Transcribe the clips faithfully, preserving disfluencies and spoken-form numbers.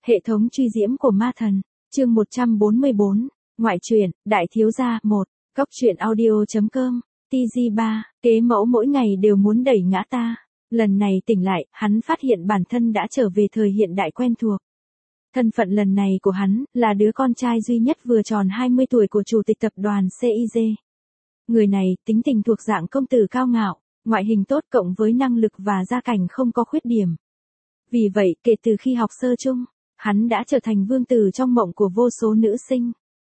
Hệ thống truy diễm của ma thần, chương một trăm bốn mươi bốn, ngoại truyện, đại thiếu gia, một, góc truyện audio.com, tê giê ba, kế mẫu mỗi ngày đều muốn đẩy ngã ta. Lần này tỉnh lại, hắn phát hiện bản thân đã trở về thời hiện đại quen thuộc. Thân phận lần này của hắn, là đứa con trai duy nhất vừa tròn hai mươi tuổi của chủ tịch tập đoàn xê i giê. Người này, tính tình thuộc dạng công tử cao ngạo, ngoại hình tốt cộng với năng lực và gia cảnh không có khuyết điểm. Vì vậy, kể từ khi học sơ chung, hắn đã trở thành vương tử trong mộng của vô số nữ sinh.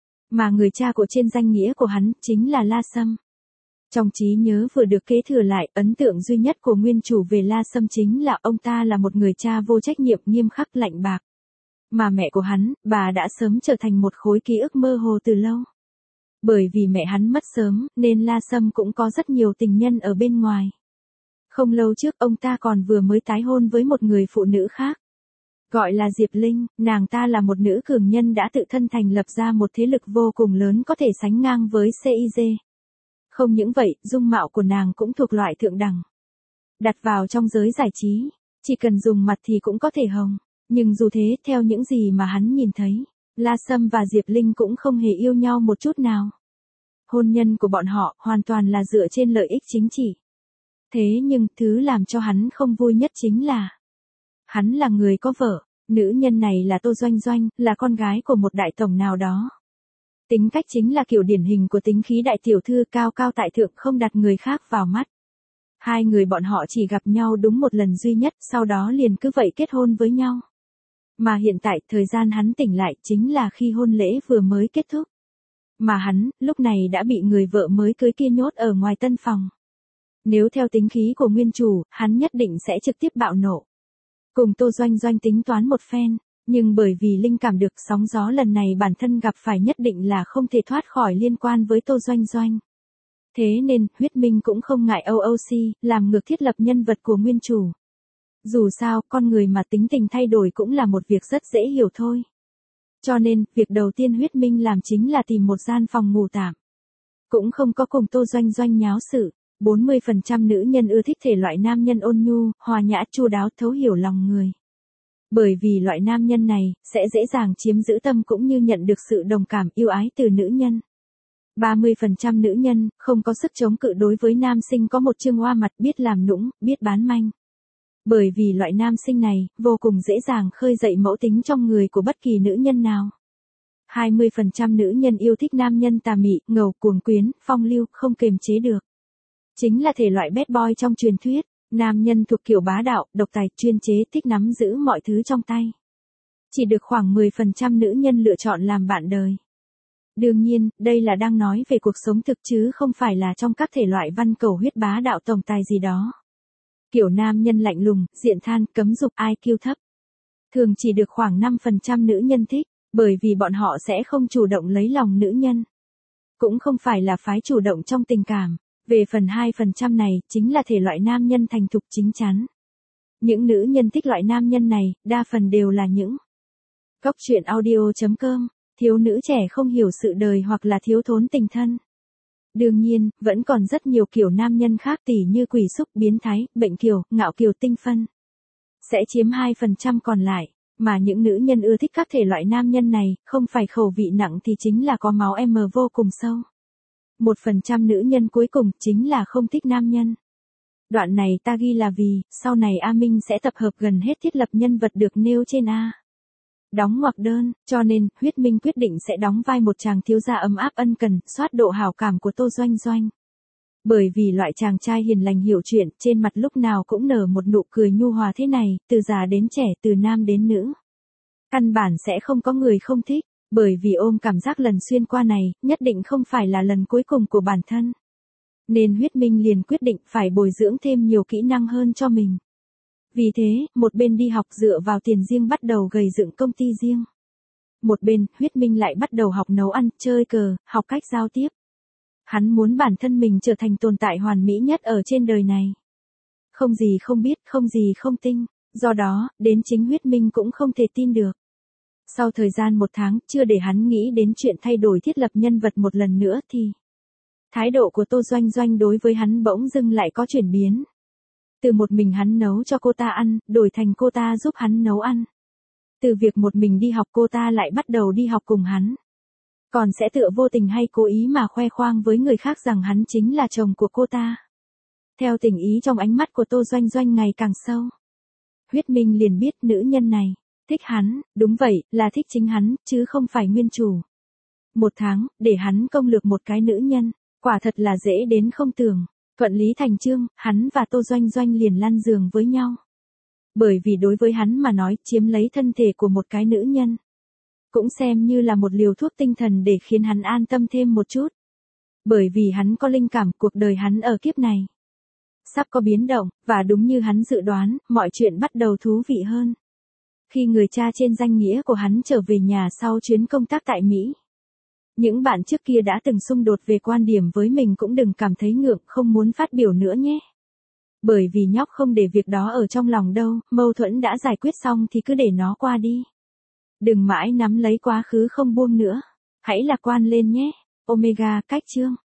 Mà người cha của trên danh nghĩa của hắn, chính là La Sâm. Trong trí nhớ vừa được kế thừa lại, ấn tượng duy nhất của nguyên chủ về La Sâm chính là ông ta là một người cha vô trách nhiệm nghiêm khắc lạnh bạc. Mà mẹ của hắn, bà đã sớm trở thành một khối ký ức mơ hồ từ lâu. Bởi vì mẹ hắn mất sớm, nên La Sâm cũng có rất nhiều tình nhân ở bên ngoài. Không lâu trước ông ta còn vừa mới tái hôn với một người phụ nữ khác. Gọi là Diệp Linh, nàng ta là một nữ cường nhân đã tự thân thành lập ra một thế lực vô cùng lớn có thể sánh ngang với xê i giê. Không những vậy, dung mạo của nàng cũng thuộc loại thượng đẳng. Đặt vào trong giới giải trí, chỉ cần dùng mặt thì cũng có thể hồng. Nhưng dù thế, theo những gì mà hắn nhìn thấy, La Sâm và Diệp Linh cũng không hề yêu nhau một chút nào. Hôn nhân của bọn họ hoàn toàn là dựa trên lợi ích chính trị. Thế nhưng, thứ làm cho hắn không vui nhất chính là hắn là người có vợ, nữ nhân này là Tô Doanh Doanh, là con gái của một đại tổng nào đó. Tính cách chính là kiểu điển hình của tính khí đại tiểu thư cao cao tại thượng không đặt người khác vào mắt. Hai người bọn họ chỉ gặp nhau đúng một lần duy nhất, sau đó liền cứ vậy kết hôn với nhau. Mà hiện tại, thời gian hắn tỉnh lại chính là khi hôn lễ vừa mới kết thúc. Mà hắn, lúc này đã bị người vợ mới cưới kia nhốt ở ngoài tân phòng. Nếu theo tính khí của nguyên chủ, hắn nhất định sẽ trực tiếp bạo nộ. Cùng Tô Doanh Doanh tính toán một phen, nhưng bởi vì linh cảm được sóng gió lần này bản thân gặp phải nhất định là không thể thoát khỏi liên quan với Tô Doanh Doanh. Thế nên, Huyết Minh cũng không ngại o o xê, làm ngược thiết lập nhân vật của nguyên chủ. Dù sao, con người mà tính tình thay đổi cũng là một việc rất dễ hiểu thôi. Cho nên, việc đầu tiên Huyết Minh làm chính là tìm một gian phòng ngủ tạm. Cũng không có cùng Tô Doanh Doanh nháo sự. bốn mươi phần trăm nữ nhân ưa thích thể loại nam nhân ôn nhu, hòa nhã, chu đáo, thấu hiểu lòng người. Bởi vì loại nam nhân này, sẽ dễ dàng chiếm giữ tâm cũng như nhận được sự đồng cảm yêu ái từ nữ nhân. ba mươi phần trăm nữ nhân, không có sức chống cự đối với nam sinh có một chương hoa mặt biết làm nũng, biết bán manh. Bởi vì loại nam sinh này, vô cùng dễ dàng khơi dậy mẫu tính trong người của bất kỳ nữ nhân nào. hai mươi phần trăm nữ nhân yêu thích nam nhân tà mị, ngầu, cuồng quyến, phong lưu, không kềm chế được. Chính là thể loại bad boy trong truyền thuyết, nam nhân thuộc kiểu bá đạo, độc tài, chuyên chế, thích nắm giữ mọi thứ trong tay. Chỉ được khoảng mười phần trăm nữ nhân lựa chọn làm bạn đời. Đương nhiên, đây là đang nói về cuộc sống thực chứ không phải là trong các thể loại văn cầu huyết bá đạo tổng tài gì đó. Kiểu nam nhân lạnh lùng, diện than, cấm dục, i kiu thấp. Thường chỉ được khoảng năm phần trăm nữ nhân thích, bởi vì bọn họ sẽ không chủ động lấy lòng nữ nhân. Cũng không phải là phái chủ động trong tình cảm. Về phần hai phần trăm này, chính là thể loại nam nhân thành thục chính chắn. Những nữ nhân thích loại nam nhân này, đa phần đều là những góc truyện audio.com, thiếu nữ trẻ không hiểu sự đời hoặc là thiếu thốn tình thân. Đương nhiên, vẫn còn rất nhiều kiểu nam nhân khác tỉ như quỷ xúc, biến thái, bệnh kiều, ngạo kiều, tinh phân. Sẽ chiếm hai phần trăm còn lại, mà những nữ nhân ưa thích các thể loại nam nhân này, không phải khẩu vị nặng thì chính là có máu M vô cùng sâu. Một phần trăm nữ nhân cuối cùng chính là không thích nam nhân. Đoạn này ta ghi là vì, sau này A Minh sẽ tập hợp gần hết thiết lập nhân vật được nêu trên A. Đóng ngoặc đơn, cho nên, Huyết Minh quyết định sẽ đóng vai một chàng thiếu gia ấm áp ân cần, soát độ hảo cảm của Tô Doanh Doanh. Bởi vì loại chàng trai hiền lành hiểu chuyện, trên mặt lúc nào cũng nở một nụ cười nhu hòa thế này, từ già đến trẻ, từ nam đến nữ. Căn bản sẽ không có người không thích. Bởi vì ôm cảm giác lần xuyên qua này, nhất định không phải là lần cuối cùng của bản thân. Nên Huyết Minh liền quyết định phải bồi dưỡng thêm nhiều kỹ năng hơn cho mình. Vì thế, một bên đi học dựa vào tiền riêng bắt đầu gầy dựng công ty riêng. Một bên, Huyết Minh lại bắt đầu học nấu ăn, chơi cờ, học cách giao tiếp. Hắn muốn bản thân mình trở thành tồn tại hoàn mỹ nhất ở trên đời này. Không gì không biết, không gì không tinh, do đó, đến chính Huyết Minh cũng không thể tin được. Sau thời gian một tháng, chưa để hắn nghĩ đến chuyện thay đổi thiết lập nhân vật một lần nữa thì thái độ của Tô Doanh Doanh đối với hắn bỗng dưng lại có chuyển biến. Từ một mình hắn nấu cho cô ta ăn, đổi thành cô ta giúp hắn nấu ăn. Từ việc một mình đi học cô ta lại bắt đầu đi học cùng hắn. Còn sẽ tựa vô tình hay cố ý mà khoe khoang với người khác rằng hắn chính là chồng của cô ta. Theo tình ý trong ánh mắt của Tô Doanh Doanh ngày càng sâu. Huyết Minh liền biết nữ nhân này, thích hắn, đúng vậy, là thích chính hắn, chứ không phải nguyên chủ. Một tháng, để hắn công lược một cái nữ nhân, quả thật là dễ đến không tưởng. Thuận lý thành chương, hắn và Tô Doanh Doanh liền lăn giường với nhau. Bởi vì đối với hắn mà nói, chiếm lấy thân thể của một cái nữ nhân cũng xem như là một liều thuốc tinh thần để khiến hắn an tâm thêm một chút. Bởi vì hắn có linh cảm cuộc đời hắn ở kiếp này sắp có biến động, và đúng như hắn dự đoán, mọi chuyện bắt đầu thú vị hơn. Khi người cha trên danh nghĩa của hắn trở về nhà sau chuyến công tác tại Mỹ, những bạn trước kia đã từng xung đột về quan điểm với mình cũng đừng cảm thấy ngượng, không muốn phát biểu nữa nhé. Bởi vì nhóc không để việc đó ở trong lòng đâu, mâu thuẫn đã giải quyết xong thì cứ để nó qua đi. Đừng mãi nắm lấy quá khứ không buông nữa. Hãy lạc quan lên nhé. Omega, cách chương.